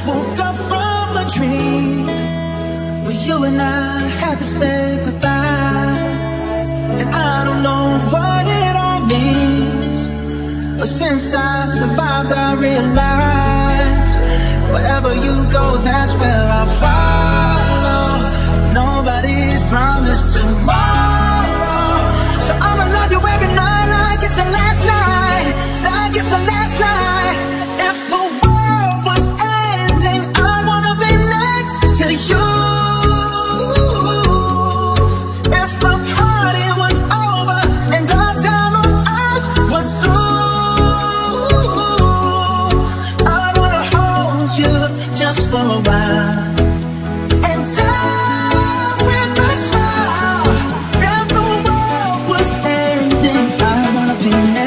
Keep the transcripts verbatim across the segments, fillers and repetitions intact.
woke up from a dream where you and I had to say goodbye. And I don't know what it all means, but since I survived I realized wherever you go, that's where I'll follow. Nobody's promised tomorrow, so I'ma love you every night like it's the last night, like it's the last night. If the world was ending, I wanna be next to you. If the party was over and our time on earth was through, I wanna hold you just for a while and die with a smile. If the world was ending, I wanna be next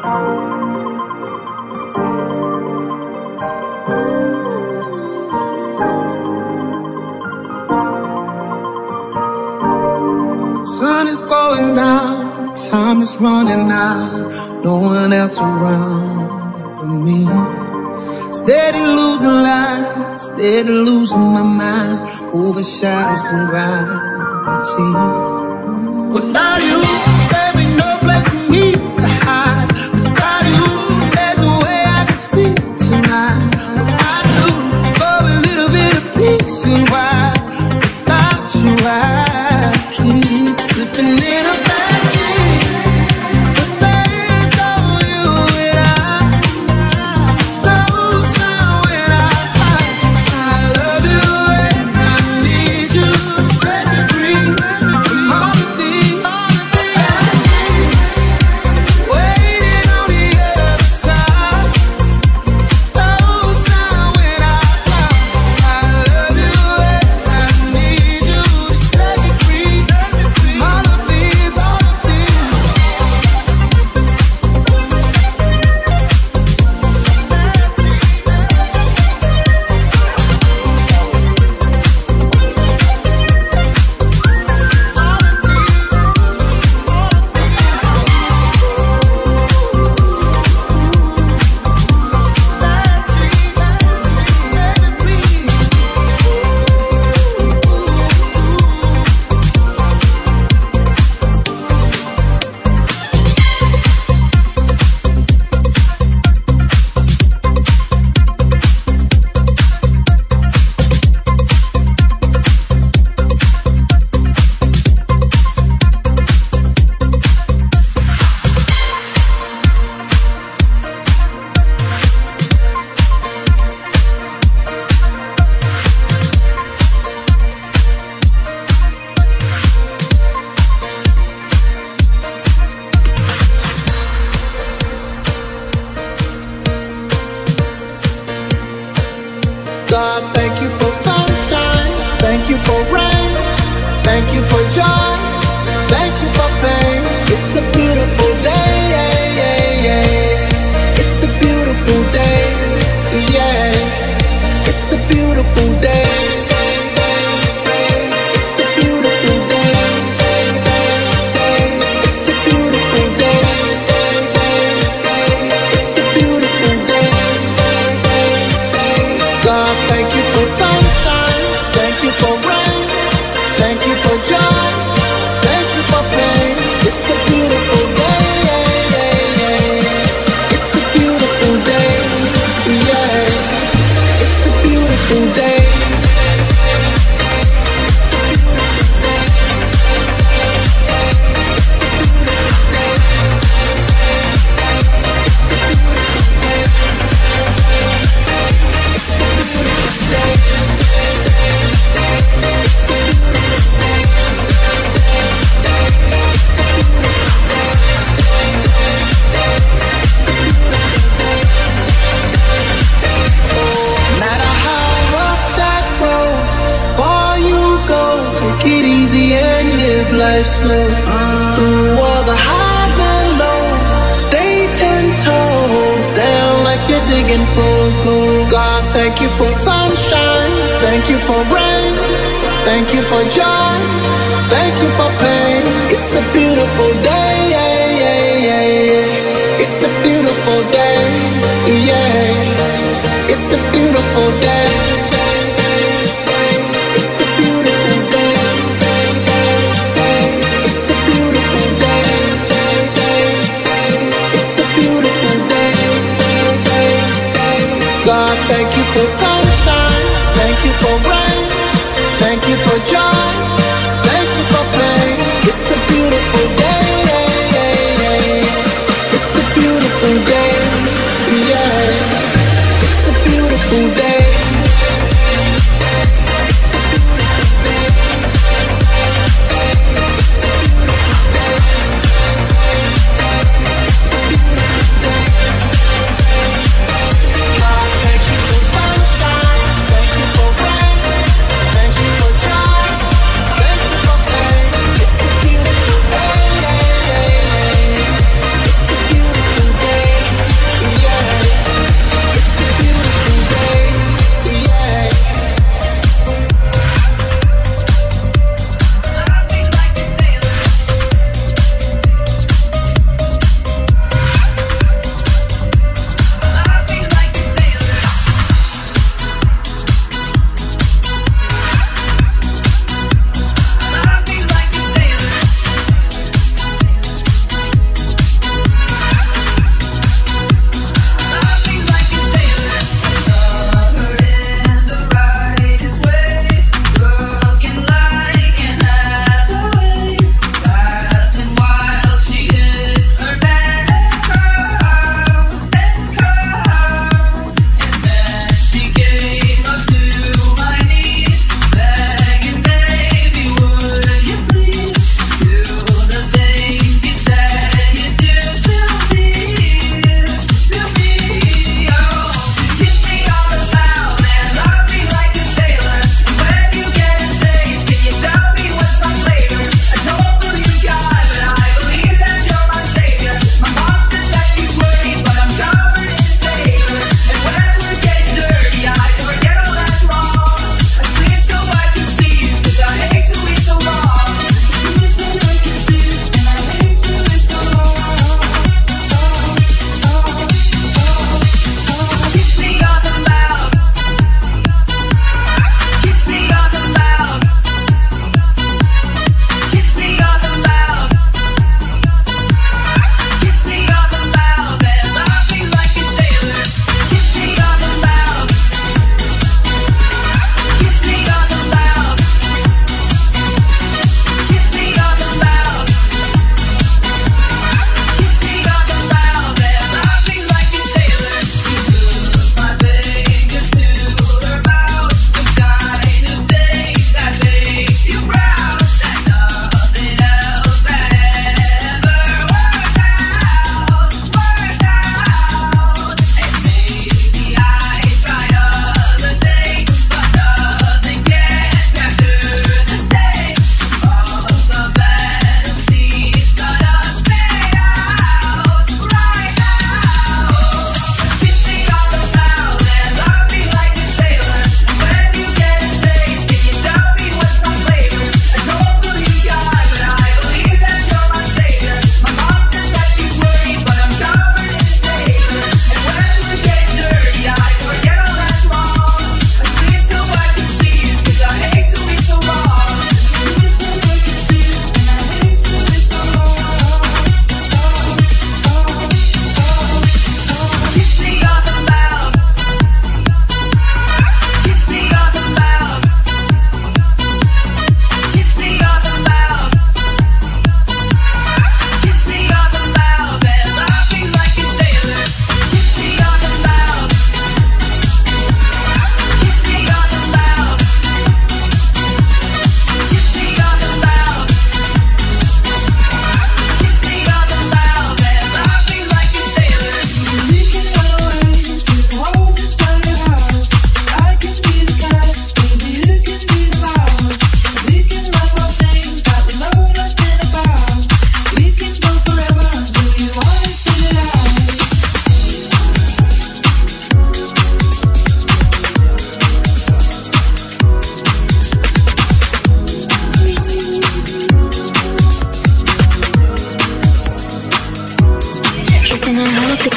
Sun is going down, time is running out, no one else around but me. Steady losing light, steady losing my mind, over shadows and gravity. Without you, there ain't no place for me to hide. Without you, there's no way I can see tonight. I do for a little bit of peace and why without you I keep slipping in a bad dream. The face on you and I knows how when I, I, I love you and I need you to set me free from all the things waiting on the other side. Knows how when I, I, I love you and I need you to set me free from all of these, all of these. God, thank you for sunshine, thank you for rain, thank you for joy, thank you for pain. It's a beautiful day, yeah, yeah, yeah. It's a beautiful day, yeah. It's a beautiful day. It's a beautiful day. It's a beautiful day. It's a beautiful day. God, thank you for sunshine, thank you for rain, thank you for joy, thank you for pain. It's a beautiful day, yeah, yeah, yeah. It's a beautiful day, yeah. It's a beautiful day. Matter how rough that road, far you go, take it easy and live life slow. Through all the highs and lows, stay ten toes down like you're digging for gold. God, thank you for sunshine, thank you for rain, thank you for joy, thank you for pain. It's a beautiful day, yeah, yeah, yeah, yeah. It's a beautiful day, yeah. It's a beautiful day. It's a beautiful day. It's a beautiful day. It's a beautiful day. God, thank you for sunshine, thank you for rain, thank you for joy, thank you for pain. It's a beautiful day, yeah, yeah, yeah. It's a beautiful day, yeah. It's a beautiful day. God, thank you for sunshine, thank you for rain, thank you for joy, thank you for pain. It's a beautiful day, yeah, yeah, yeah. It's a beautiful day.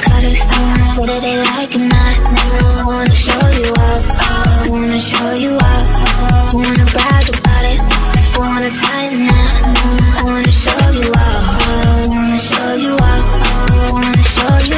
cutters. Whether they like or not, I wanna show you up. I wanna show you up. I wanna brag about it. I wanna tie the knot. I wanna show you up. I wanna show you up. I wanna show you.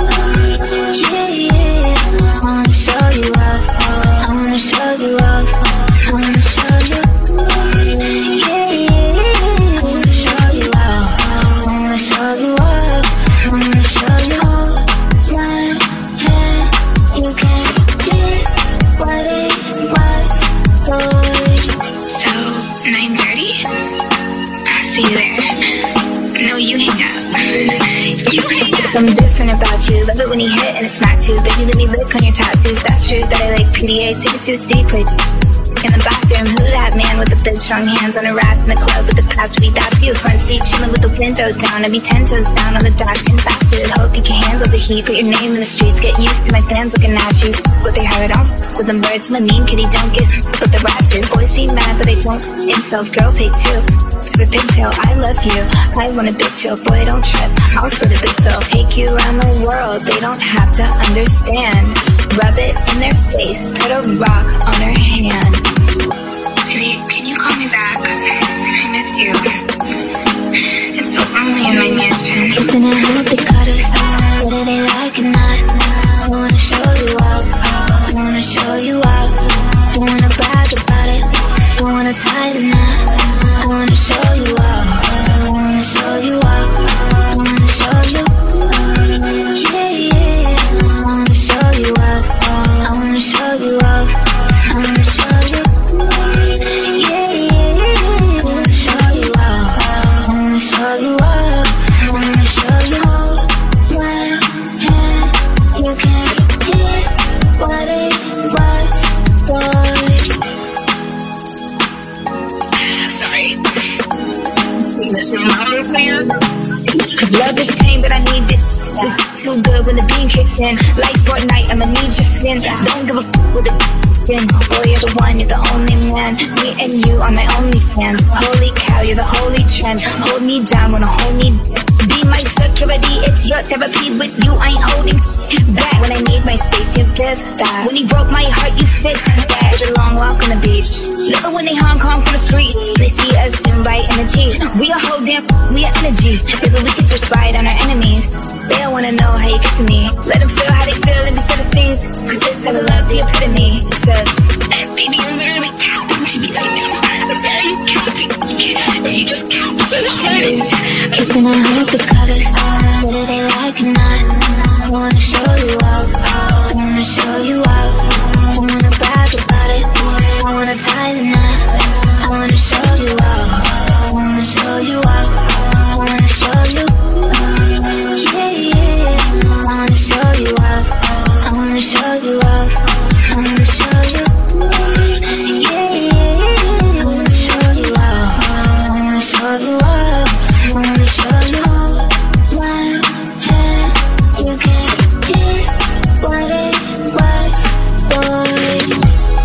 Yeah, yeah. I wanna show you up. I wanna show you up. I wanna show you. Yeah, yeah. I wanna show you up. I wanna show you up. I wanna show you. One hand, you can't get what it was, boy. So, nine thirty? I'll see you there. No, you hang up. You hang up. Something different about you. Love it when you hit and it's smack too. Baby, let me lick on your tattoos. That's true that I like P D A. Take it to a city place. In the bathroom, who that man with the big strong hands on her ass in the club with the past beat? That's you. Front seat chilling with the window down. I'd be ten toes down on the dash, getting faster. Hope you can handle the heat. Put your name in the streets. Get used to my fans looking at you. What they heard on with them birds. I'm a mean kitty, don't get with the rat too. Boys be mad that I don't insult. Girls hate too. To the pigtail, I love you. I want a big chill, boy, don't trip. I'll split a big bill. Take you around the world. They don't have to understand. Rub it in their face. Put a rock on her hand. Baby, can you call me back? I miss you. It's so lonely in my mansion. Kissing and hope it cut us. Whether they like or not, I wanna show you up. I wanna show you up. I wanna brag about it. I wanna tie the knot. I wanna show you up. I wanna show you up. I wanna show you. Yeah, yeah. I wanna show you up. I wanna show you up. I wanna show you. Yeah, yeah. I wanna show you up. I wanna show you up. I wanna show you. One hand, you can't get what it was, boy. Sorry. See this in my room here? Cause love is pain, but I need it. It's too good when the beam kicks in. Like Fortnite, I'ma need your skin. Don't give a f with the skin. Boy, you're the one, you're the only man. Me and you are my only fans. Holy cow, you're the holy trend. Hold me down, wanna hold me. Be my security, it's your therapy. With you, I ain't holding back. When I need my space, you give that. When you broke my heart, you fixed that. It's a long walk on the beach. Love it when they Hong Kong from the street. They see us soon by energy. We are whole damn, we are energy. Maybe we could just ride on our enemies. They don't wanna know how you get to me. Let them feel how they feel and before the scenes. Cause this type of love's the epitome. So, baby, you're literally capping to me right now. I'm very capping. You just capped so hard. kissing and hope it cut us. Whether they like or not, I wanna show you up. I wanna show you up. I wanna brag about it. I wanna tie the knot. I wanna show you up. I wanna show you up. I wanna show you. Yeah, yeah. I wanna show you up. I wanna show you up. I wanna show you. Yeah, yeah. I wanna show you up. I wanna show you up. I wanna show you. One hand, you can't get what it was, boy.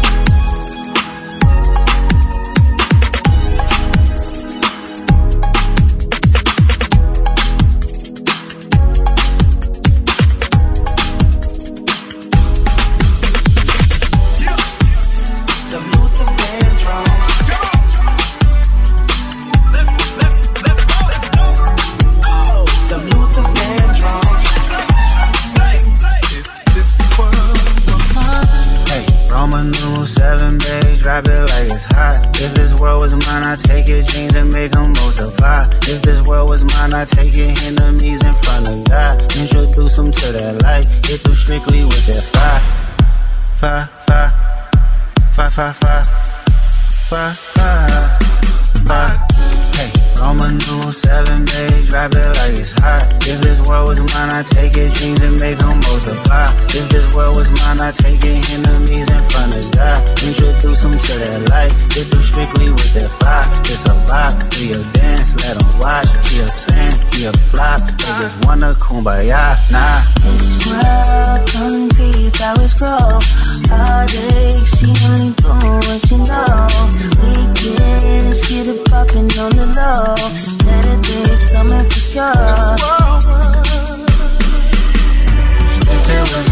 Drop it like it's hot. If this world was mine, I'd take your dreams and make them multiply. If this world was mine, I'd take your enemies in front of God. Introduce them to that light. Get through strictly with that fire. Fire, fire, fire, fire, fire, fire, fire, fire. Hey, Roman numeral seven, babe, drop it like it's hot. If this world was mine, I'd take your dreams and make them multiply. If this world was mine, I'd take your enemies in front of God. Introduce them to that light. Get through strictly with that fire. It's a vibe, we a dance, let them watch. Be a fan, be a flop. They just wanna kumbaya, nah. This world, come see flowers grow. Heartache, she only bloom when she know. Weekends, get it poppin' on the low. Better days coming for sure.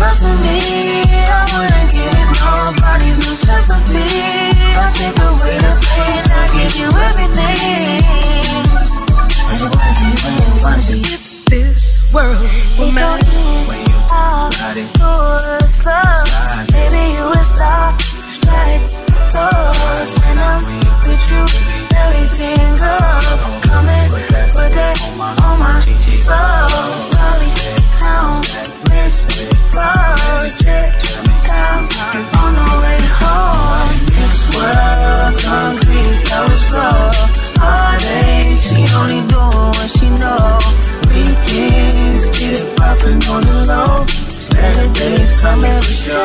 up to me, I wouldn't give it nobody's no sympathy. I'll take away the pain, I'll give you everything. I just wanna see you when you wanna see you. This world will matter when you body slide. Baby, you will stop, strike, close. And I'm with you, everything goes. Come and put that on my soul. Molly, pound, wrist, flows. Check down on the way home. This world, concrete flowers grow. Heartache, she only doing what she know. Weekends, get it poppin' on the low. Better days come every show.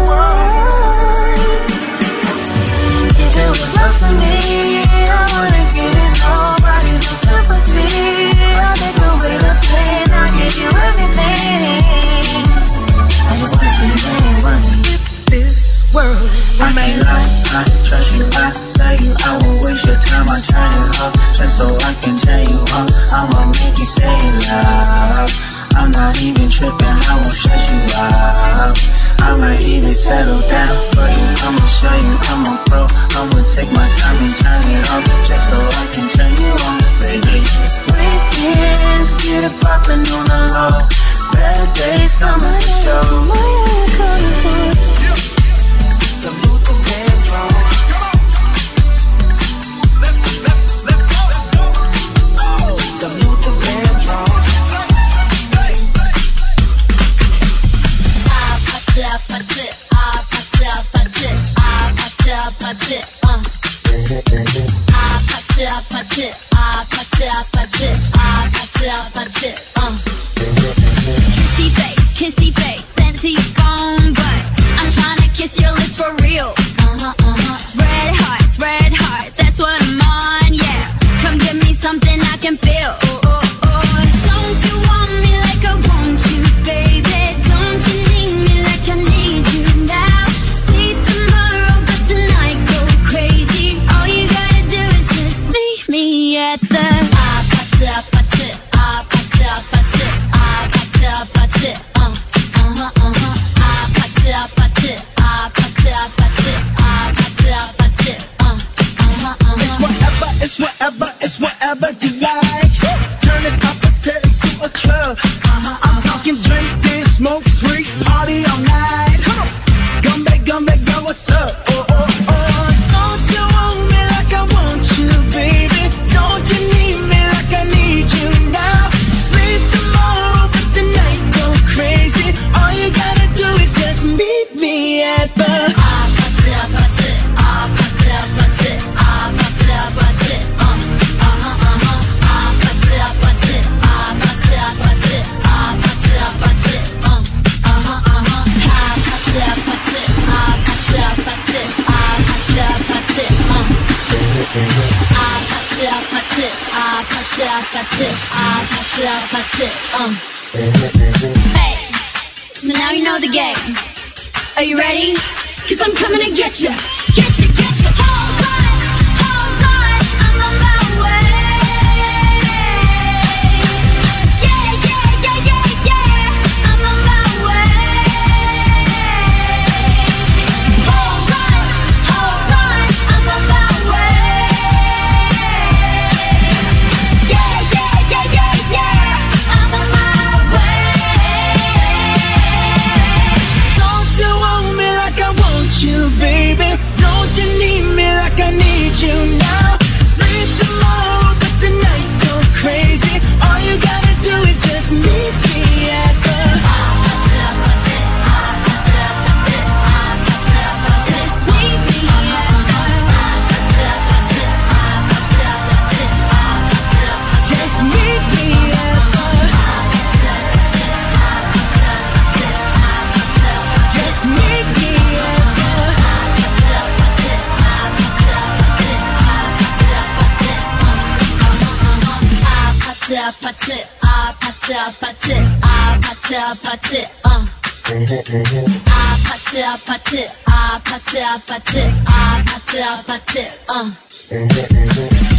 If it was up to me, I wouldn't give it nobody's no sympathy. I'll take away the pain, I'll give you everything. I just wanna see you, baby, wanna see you. this world will I make can't lie, I trust you, I love you. I won't waste your time, I turn it off just so I can tell you all. I'ma make you say love. I'm not even tripping, I won't stress you out. I might even settle down for you. I'ma show you I'm a pro. I'ma take my time and turn it on just so I can turn you on, baby. Weekends, get it poppin' on the low. Bad days coming for sure. My head coming for salute the band drum. Salute the band drum. I put it, put it, I put it, put it, I put it, put it, uh. I put it, put it, I put it, put it, I put it, put it, uh. Kissy face, kissy face, sent to your phone, but I'm trying to kiss your lips for real. Uh-huh, uh-huh. Red hearts, red hearts, that's what I'm on, yeah. Come give me something I can feel. Oh, oh, oh. Don't you want me like I want you, baby? Don't you need me like I need you now? See tomorrow, but tonight go crazy. All you gotta do is just meet me at the I put it, put it, I put it, put it, I put it, put it, uh. Uh-huh, uh-huh. I put it, put it, I put it, put it, I put it, put it, uh. Uh-huh, uh-huh. It's whatever, it's whatever, it's whatever you like. Turn this opposite into a club. I'm talking drink, dance, smoke, free, party all night. Come on, Gumbe, Gumbe, girl, what's up? Oh, oh, oh. Don't you want me like I want you, baby? Don't you need me like I need you now? Sleep tomorrow, but tonight go crazy. All you gotta do is just meet me at the I put it, put it, I put it, put it, I put it, put it, uh. Uh-huh, uh-huh. I put it, put it, I put it, put it, I put it, put it, uh. Uh-huh, uh-huh. I put it, put it, I put it, put it, I put it, put it, uh. I put it, put it, I put it, put it, I put it, put it, uh. Hey, so now you know the game. Are you ready? Cause I'm coming to get you. Get you, get you. Hold on, hold on, I'm on my way. Yeah, yeah, yeah, yeah, yeah, I'm on my way. Hold on, hold on, I'm on my way. Yeah, yeah, yeah, yeah, yeah, I'm on my way. Don't you want me like I want you, baby? Don't you need me like I need you now? Sleep tomorrow, but tonight go crazy. All you gotta do is just meet me at the Just meet me Just meet me at the Just meet me at I put it, I put it, put it, I put it, put it, uh. I put it, put it, I put it, put it, I put it, put it, uh.